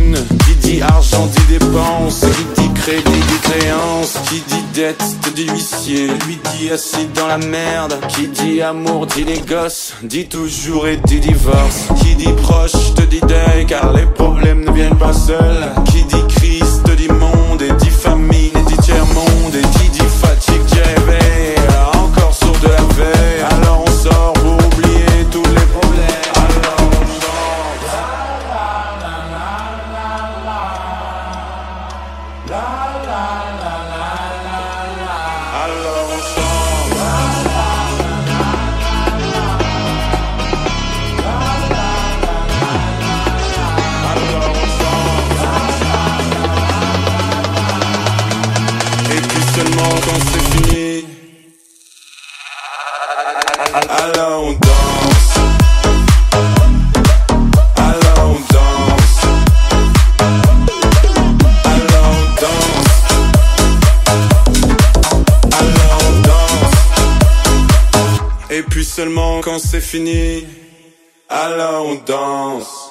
thune, qui dit argent dit dépense, qui dit crédit dit créance, qui dit dette te dit huissier, lui dit assis dans la merde, qui dit amour dit les gosses, dit toujours et dit divorce, qui dit proche te dit deuil car les problèmes ne viennent pas seuls, qui dit crise te dit monde et dit famine et dit tiers-monde, et qui dit fatigue dit réveil, encore sourd de la veille, alors on sort pour oublier tous les problèmes, alors on chante. Alors on chante. Alors on chante. Et puis seulement quand c'est fini, alors on danse. Alors on danse. Alors on danse. Alors on danse. Et puis seulement quand c'est fini, alors on danse.